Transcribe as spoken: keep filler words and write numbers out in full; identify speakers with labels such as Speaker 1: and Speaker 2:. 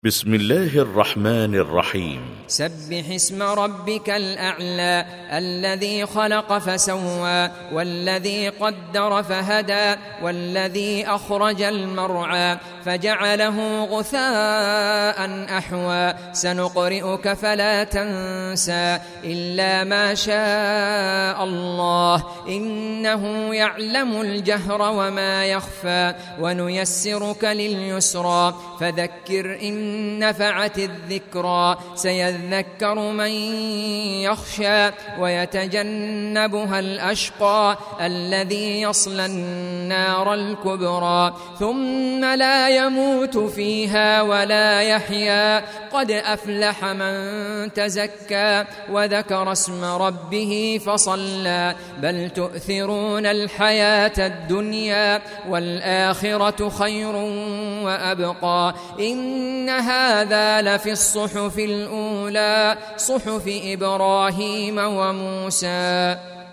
Speaker 1: بسم الله الرحمن الرحيم.
Speaker 2: سبح اسم ربك الأعلى الذي خلق فسوى والذي قدر فهدى والذي أخرج المرعى فجعله غثاء أحوى سنقرئك فلا تنسى إلا ما شاء الله إنه يعلم الجهر وما يخفى ونيسرك لليسرى فذكر إن نفعت الذكرى سيذكر من يخشى ويتجنبها الأشقى الذي يصلى النار الكبرى ثم لا يموت فيها ولا يحيا قد أفلح من تزكى وذكر اسم ربه فصلى بل تؤثرون الحياة الدنيا والآخرة خير وأبقى إن هذا لفي الصحف الأولى صحف إبراهيم وموسى.